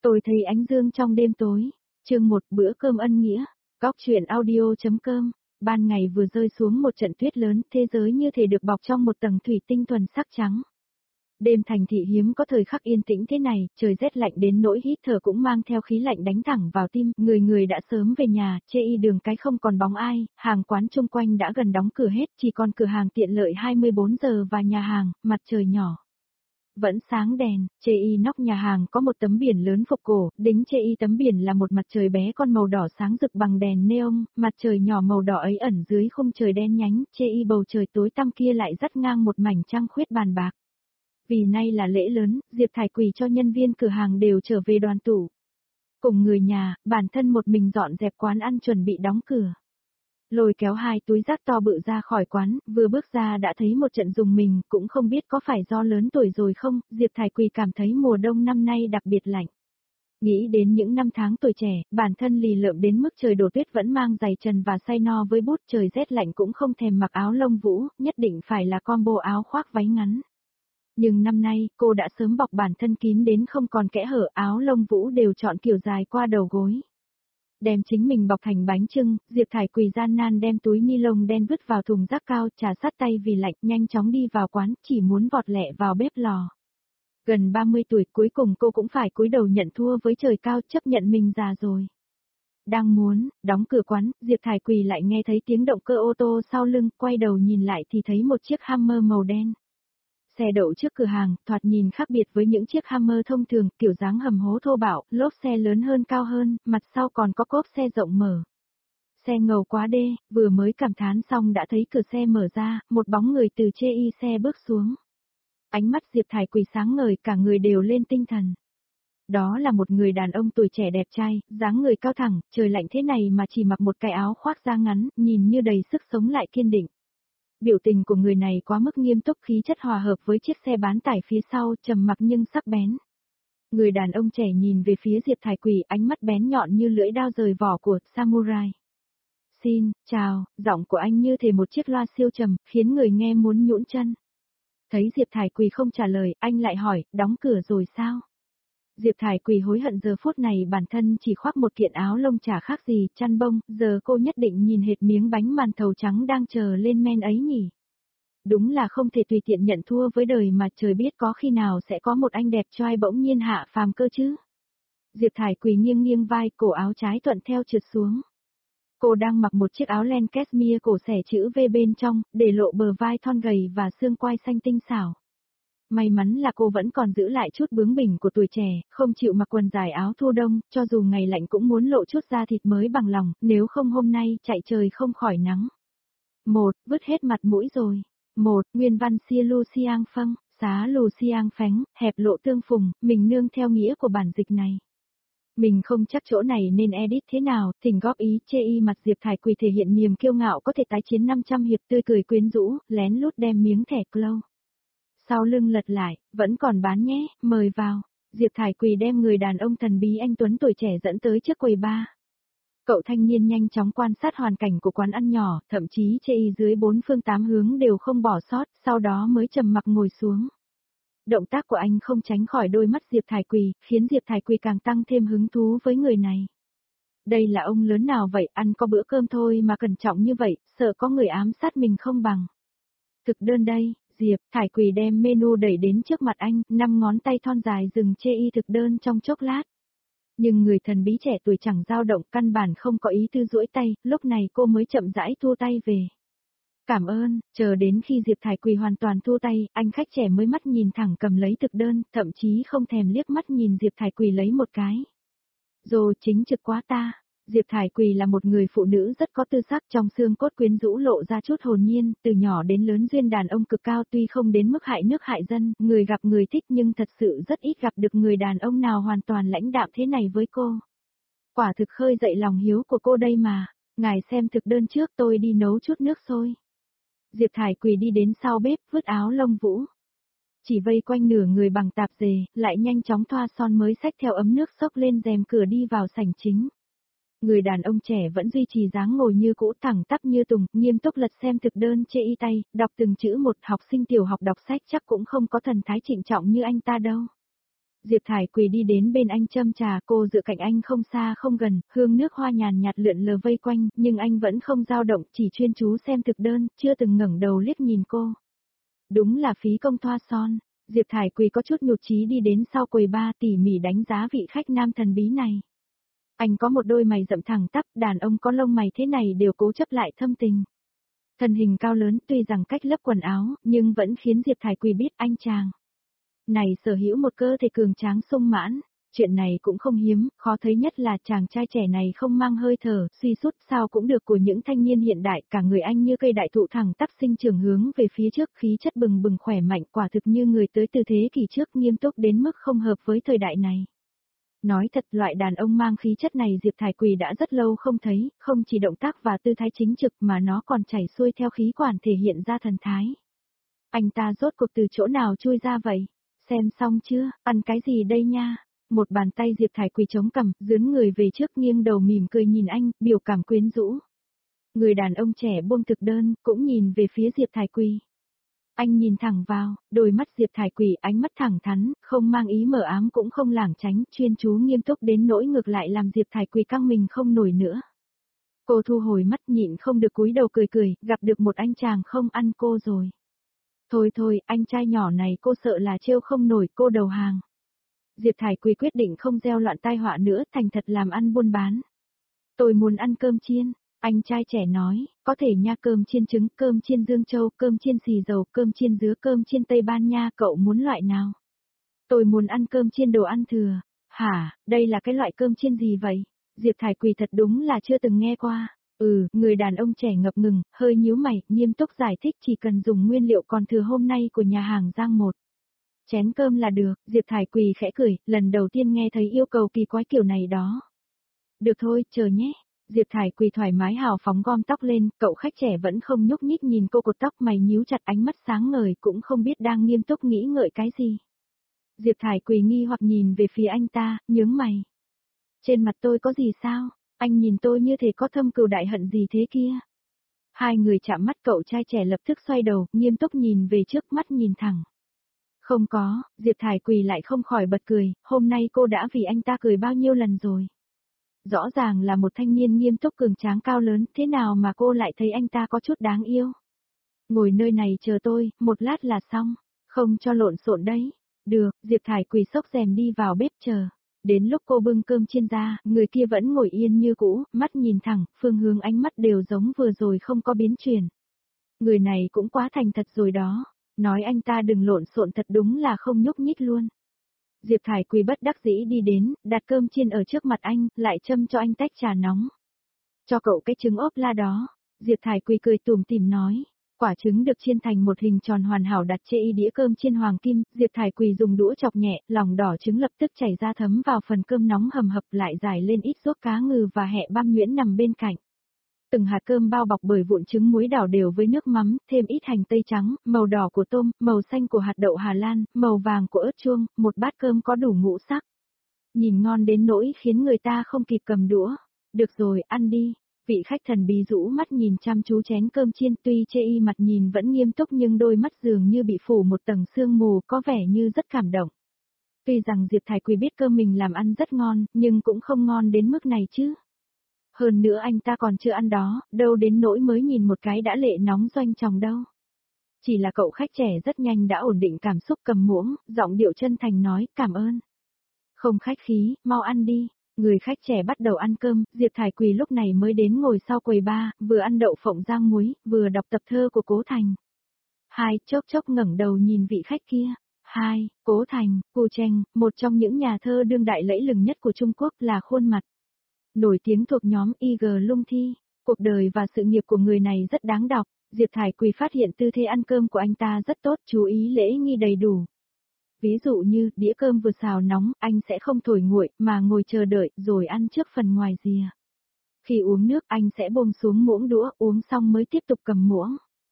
Tôi thấy ánh dương trong đêm tối. Chương 1 bữa cơm ân nghĩa. Góc truyện audio.com. Ban ngày vừa rơi xuống một trận tuyết lớn, thế giới như thể được bọc trong một tầng thủy tinh thuần sắc trắng. Đêm thành thị hiếm có thời khắc yên tĩnh thế này, trời rét lạnh đến nỗi hít thở cũng mang theo khí lạnh đánh thẳng vào tim, người người đã sớm về nhà, chê y đường cái không còn bóng ai, hàng quán chung quanh đã gần đóng cửa hết, chỉ còn cửa hàng tiện lợi 24 giờ và nhà hàng, mặt trời nhỏ. Vẫn sáng đèn, chê y nóc nhà hàng có một tấm biển lớn phục cổ, đính chê y tấm biển là một mặt trời bé con màu đỏ sáng rực bằng đèn neon, mặt trời nhỏ màu đỏ ấy ẩn dưới khung trời đen nhánh, chê y bầu trời tối tăm kia lại dắt ngang một mảnh trăng khuyết bàn bạc. Vì nay là lễ lớn, Diệp Thải Quỳ cho nhân viên cửa hàng đều trở về đoàn tụ. Cùng người nhà, bản thân một mình dọn dẹp quán ăn chuẩn bị đóng cửa. Lôi kéo 2 túi rác to bự ra khỏi quán, vừa bước ra đã thấy một trận rùng mình, cũng không biết có phải do lớn tuổi rồi không, Diệp Thải Quỳ cảm thấy mùa đông năm nay đặc biệt lạnh. Nghĩ đến những năm tháng tuổi trẻ, bản thân lì lợm đến mức trời đổ tuyết vẫn mang giày trần và say no với bút, trời rét lạnh cũng không thèm mặc áo lông vũ, nhất định phải là combo áo khoác váy ngắn. Nhưng năm nay, cô đã sớm bọc bản thân kín đến không còn kẽ hở, áo lông vũ đều chọn kiểu dài qua đầu gối. Đem chính mình bọc thành bánh chưng, Diệp Thải Quỳ gian nan đem túi ni lông đen vứt vào thùng rác cao, trà sát tay vì lạnh, nhanh chóng đi vào quán, chỉ muốn vọt lẹ vào bếp lò. Gần 30 tuổi cuối cùng cô cũng phải cúi đầu nhận thua với trời cao, chấp nhận mình già rồi. Đang muốn đóng cửa quán, Diệp Thải Quỳ lại nghe thấy tiếng động cơ ô tô sau lưng, quay đầu nhìn lại thì thấy một chiếc Hammer màu đen. Xe đậu trước cửa hàng, thoạt nhìn khác biệt với những chiếc Hammer thông thường, kiểu dáng hầm hố thô bạo, lốp xe lớn hơn cao hơn, mặt sau còn có cốp xe rộng mở. Xe ngầu quá đê, vừa mới cảm thán xong đã thấy cửa xe mở ra, một bóng người từ chê y xe bước xuống. Ánh mắt Diệp Thải Quỳ sáng ngời, cả người đều lên tinh thần. Đó là một người đàn ông tuổi trẻ đẹp trai, dáng người cao thẳng, trời lạnh thế này mà chỉ mặc một cái áo khoác da ngắn, nhìn như đầy sức sống lại kiên định. Biểu tình của người này quá mức nghiêm túc, khí chất hòa hợp với chiếc xe bán tải phía sau, trầm mặc nhưng sắc bén. Người đàn ông trẻ nhìn về phía Diệp Thải Quỳ, ánh mắt bén nhọn như lưỡi dao rời vỏ của samurai. Xin, chào, giọng của anh như thể một chiếc loa siêu trầm, khiến người nghe muốn nhũn chân. Thấy Diệp Thải Quỳ không trả lời, anh lại hỏi, đóng cửa rồi sao? Diệp Thải Quỳ hối hận giờ phút này bản thân chỉ khoác một kiện áo lông chả khác gì, chăn bông, giờ cô nhất định nhìn hệt miếng bánh màn thầu trắng đang chờ lên men ấy nhỉ. Đúng là không thể tùy tiện nhận thua với đời mà trời biết có khi nào sẽ có một anh đẹp trai bỗng nhiên hạ phàm cơ chứ. Diệp Thải Quỳ nghiêng nghiêng vai, cổ áo trái thuận theo trượt xuống. Cô đang mặc một chiếc áo len cashmere cổ xẻ chữ V bên trong, để lộ bờ vai thon gầy và xương quai xanh tinh xảo. May mắn là cô vẫn còn giữ lại chút bướng bỉnh của tuổi trẻ, không chịu mặc quần dài áo thu đông, cho dù ngày lạnh cũng muốn lộ chút da thịt mới bằng lòng, nếu không hôm nay chạy trời không khỏi nắng. 1. Vứt hết mặt mũi rồi. 1. Nguyên văn Xia Lu Xiang Phăng, xá Lù Xiang Phánh, hẹp lộ tương phùng, mình nương theo nghĩa của bản dịch này. Mình không chắc chỗ này nên edit thế nào, thỉnh góp ý, chê y mặt Diệp Thải Quỳ thể hiện niềm kiêu ngạo có thể tái chiến 500 hiệp, tươi cười quyến rũ, lén lút đem miếng thẻ Clow sau lưng lật lại, vẫn còn bán nhé, mời vào. Diệp Thải Quỳ đem người đàn ông thần bí anh tuấn tuổi trẻ dẫn tới trước quầy bar. Cậu thanh niên nhanh chóng quan sát hoàn cảnh của quán ăn nhỏ, thậm chí chê y dưới 4 phương 8 hướng đều không bỏ sót, sau đó mới trầm mặc ngồi xuống. Động tác của anh không tránh khỏi đôi mắt Diệp Thải Quỳ, khiến Diệp Thải Quỳ càng tăng thêm hứng thú với người này. Đây là ông lớn nào vậy, ăn có bữa cơm thôi mà cẩn trọng như vậy, sợ có người ám sát mình không bằng. Thực đơn đây. Diệp Thải Quỳ đem menu đẩy đến trước mặt anh, 5 ngón tay thon dài dừng chê y thực đơn trong chốc lát. Nhưng người thần bí trẻ tuổi chẳng dao động, căn bản không có ý tư duỗi tay, lúc này cô mới chậm rãi thu tay về. Cảm ơn, chờ đến khi Diệp Thải Quỳ hoàn toàn thu tay, anh khách trẻ mới mắt nhìn thẳng cầm lấy thực đơn, thậm chí không thèm liếc mắt nhìn Diệp Thải Quỳ lấy một cái. Rồi chính trực quá ta. Diệp Thải Quỳ là một người phụ nữ rất có tư sắc, trong xương cốt quyến rũ lộ ra chút hồn nhiên, từ nhỏ đến lớn duyên đàn ông cực cao, tuy không đến mức hại nước hại dân, người gặp người thích, nhưng thật sự rất ít gặp được người đàn ông nào hoàn toàn lãnh đạm thế này với cô. Quả thực khơi dậy lòng hiếu của cô đây mà. Ngài xem thực đơn trước, tôi đi nấu chút nước sôi. Diệp Thải Quỳ đi đến sau bếp, vứt áo lông vũ. Chỉ vây quanh nửa người bằng tạp dề, lại nhanh chóng thoa son mới xách theo ấm nước xốc lên rèm cửa đi vào sảnh chính. Người đàn ông trẻ vẫn duy trì dáng ngồi như cũ, thẳng tắp như tùng, nghiêm túc lật xem thực đơn chê y tay, đọc từng chữ một. Học sinh tiểu học đọc sách chắc cũng không có thần thái trịnh trọng như anh ta đâu. Diệp Thải Quỳ đi đến bên anh châm trà, cô dựa cạnh anh không xa không gần, hương nước hoa nhàn nhạt lượn lờ vây quanh, nhưng anh vẫn không dao động, chỉ chuyên chú xem thực đơn, chưa từng ngẩng đầu liếc nhìn cô. Đúng là phí công thoa son. Diệp Thải Quỳ có chút nhụt chí đi đến sau quầy bar tỉ mỉ đánh giá vị khách nam thần bí này. Anh có một đôi mày rậm thẳng tắp, đàn ông có lông mày thế này đều cố chấp lại thâm tình. Thân hình cao lớn tuy rằng cách lớp quần áo, nhưng vẫn khiến Diệp Thải Quỳ biết anh chàng này sở hữu một cơ thể cường tráng sung mãn. Chuyện này cũng không hiếm, khó thấy nhất là chàng trai trẻ này không mang hơi thở, suy sút sao cũng được của những thanh niên hiện đại, cả người anh như cây đại thụ thẳng tắp sinh trưởng hướng về phía trước, khí chất bừng bừng khỏe mạnh, quả thực như người tới từ thế kỷ trước, nghiêm túc đến mức không hợp với thời đại này. Nói thật, loại đàn ông mang khí chất này Diệp Thải Quỳ đã rất lâu không thấy, không chỉ động tác và tư thái chính trực mà nó còn chảy xuôi theo khí quản thể hiện ra thần thái. Anh ta rốt cuộc từ chỗ nào chui ra vậy? Xem xong chưa, ăn cái gì đây nha? Một bàn tay Diệp Thải Quỳ chống cằm, dướn người về trước nghiêng đầu mỉm cười nhìn anh, biểu cảm quyến rũ. Người đàn ông trẻ buông thực đơn, cũng nhìn về phía Diệp Thải Quỳ. Anh nhìn thẳng vào, đôi mắt Diệp Thải Quỳ ánh mắt thẳng thắn, không mang ý mờ ám cũng không lảng tránh, chuyên chú nghiêm túc đến nỗi ngược lại làm Diệp Thải Quỳ căng mình không nổi nữa. Cô thu hồi mắt nhịn không được cúi đầu cười cười, gặp được một anh chàng không ăn cô rồi. Thôi thôi, anh trai nhỏ này cô sợ là trêu không nổi, cô đầu hàng. Diệp Thải Quỳ quyết định không gieo loạn tai họa nữa, thành thật làm ăn buôn bán. Tôi muốn ăn cơm chiên, anh trai trẻ nói, có thể nha, cơm chiên trứng, cơm chiên Dương Châu, cơm chiên xì dầu, cơm chiên dứa, cơm chiên Tây Ban Nha, cậu muốn loại nào? Tôi muốn ăn cơm chiên đồ ăn thừa. Hả, đây là cái loại cơm chiên gì vậy? Diệp Thải Quỳ thật đúng là chưa từng nghe qua. Người đàn ông trẻ ngập ngừng, hơi nhíu mày, nghiêm túc giải thích chỉ cần dùng nguyên liệu còn thừa hôm nay của nhà hàng Giang một. Chén cơm là được, Diệp Thải Quỳ khẽ cười, lần đầu tiên nghe thấy yêu cầu kỳ quái kiểu này đó. Được thôi, chờ nhé. Diệp Thải Quỳ thoải mái hào phóng gom tóc lên, cậu khách trẻ vẫn không nhúc nhích nhìn cô, cột tóc mày nhíu chặt, ánh mắt sáng ngời, cũng không biết đang nghiêm túc nghĩ ngợi cái gì. Diệp Thải Quỳ nghi hoặc nhìn về phía anh ta, nhướng mày. Trên mặt tôi có gì sao? Anh nhìn tôi như thể có thâm cừu đại hận gì thế kia? Hai người chạm mắt, cậu trai trẻ lập tức xoay đầu, nghiêm túc nhìn về trước, mắt nhìn thẳng. Không có, Diệp Thải Quỳ lại không khỏi bật cười, hôm nay cô đã vì anh ta cười bao nhiêu lần rồi. Rõ ràng là một thanh niên nghiêm túc cường tráng cao lớn, thế nào mà cô lại thấy anh ta có chút đáng yêu. Ngồi nơi này chờ tôi, một lát là xong, không cho lộn xộn đấy. Được, Diệp Thải Quỳ xốc rèm đi vào bếp chờ. Đến lúc cô bưng cơm chiên ra, người kia vẫn ngồi yên như cũ, mắt nhìn thẳng, phương hướng ánh mắt đều giống vừa rồi không có biến chuyển. Người này cũng quá thành thật rồi đó, nói anh ta đừng lộn xộn thật đúng là không nhúc nhích luôn. Diệp Thải Quỳ bất đắc dĩ đi đến, đặt cơm chiên ở trước mặt anh, lại châm cho anh tách trà nóng. Cho cậu cái trứng ốp la đó, Diệp Thải Quỳ cười tủm tỉm nói. Quả trứng được chiên thành một hình tròn hoàn hảo đặt trên đĩa cơm chiên hoàng kim, Diệp Thải Quỳ dùng đũa chọc nhẹ, lòng đỏ trứng lập tức chảy ra thấm vào phần cơm nóng hầm hập, lại rải lên ít ruốc cá ngừ và hẹ băm nhuyễn nằm bên cạnh. Từng hạt cơm bao bọc bởi vụn trứng muối đảo đều với nước mắm, thêm ít hành tây trắng, màu đỏ của tôm, màu xanh của hạt đậu Hà Lan, màu vàng của ớt chuông, một bát cơm có đủ ngũ sắc. Nhìn ngon đến nỗi khiến người ta không kịp cầm đũa. Được rồi, ăn đi. Vị khách thần bí rũ mắt nhìn chăm chú chén cơm chiên, tuy chê y mặt nhìn vẫn nghiêm túc nhưng đôi mắt dường như bị phủ một tầng sương mù, có vẻ như rất cảm động. Tuy rằng Diệp Thải Quỳ biết cơm mình làm ăn rất ngon, nhưng cũng không ngon đến mức này chứ. Hơn nữa anh ta còn chưa ăn đó, đâu đến nỗi mới nhìn một cái đã lệ nóng doanh tròng đâu. Chỉ là cậu khách trẻ rất nhanh đã ổn định cảm xúc, cầm muỗng, giọng điệu chân thành nói, cảm ơn. Không khách khí, mau ăn đi. Người khách trẻ bắt đầu ăn cơm, Diệp Thải Quỳ lúc này mới đến ngồi sau quầy bar, vừa ăn đậu phộng rang muối, vừa đọc tập thơ của Cố Thành. Chốc chốc ngẩng đầu nhìn vị khách kia. Cố Thành, Cù Trành, một trong những nhà thơ đương đại lẫy lừng nhất của Trung Quốc, là khuôn mặt nổi tiếng thuộc nhóm IG Lung Thi. Cuộc đời và sự nghiệp của người này rất đáng đọc. Diệp Thải Quỳ phát hiện tư thế ăn cơm của anh ta rất tốt, chú ý lễ nghi đầy đủ. Ví dụ như, đĩa cơm vừa xào nóng, anh sẽ không thổi nguội, mà ngồi chờ đợi, rồi ăn trước phần ngoài rìa. Khi uống nước, anh sẽ buông xuống muỗng đũa, uống xong mới tiếp tục cầm muỗng.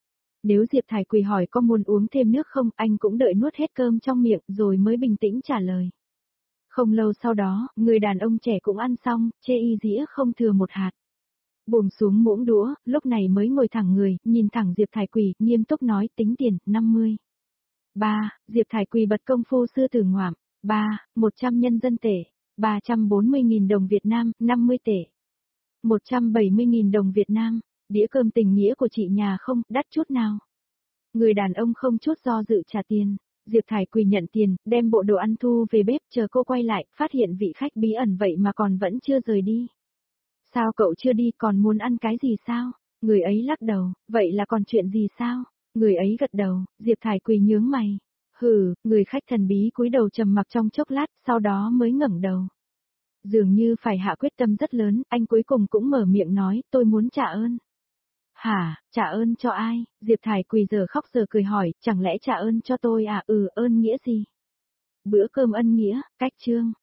Nếu Diệp Thải Quỳ hỏi có muốn uống thêm nước không, anh cũng đợi nuốt hết cơm trong miệng, rồi mới bình tĩnh trả lời. Không lâu sau đó, người đàn ông trẻ cũng ăn xong, chê y dĩa không thừa một hạt. Buông xuống muỗng đũa, lúc này mới ngồi thẳng người, nhìn thẳng Diệp Thải Quỳ, nghiêm túc nói, tính tiền, 50. Diệp Thải Quỳ bật công phu sư tử ngoạm. 3, 100 nhân dân tệ, 340.000 đồng Việt Nam, 50 tệ. 170.000 đồng Việt Nam, đĩa cơm tình nghĩa của chị nhà không, đắt chút nào. Người đàn ông không chút do dự trả tiền. Diệp Thải Quỳ nhận tiền, đem bộ đồ ăn thu về bếp, chờ cô quay lại, phát hiện vị khách bí ẩn vậy mà còn vẫn chưa rời đi. Sao cậu chưa đi, còn muốn ăn cái gì sao? Người ấy lắc đầu, vậy là còn chuyện gì sao? Người ấy gật đầu, Diệp Thải Quỳ nhướng mày. Hừ, người khách thần bí cúi đầu trầm mặc trong chốc lát, sau đó mới ngẩng đầu. Dường như phải hạ quyết tâm rất lớn, anh cuối cùng cũng mở miệng nói, tôi muốn trả ơn. Hả, trả ơn cho ai? Diệp Thải Quỳ giờ khóc giờ cười hỏi, chẳng lẽ trả ơn cho tôi à? Ơn nghĩa gì? Bữa cơm ân nghĩa, cách chương.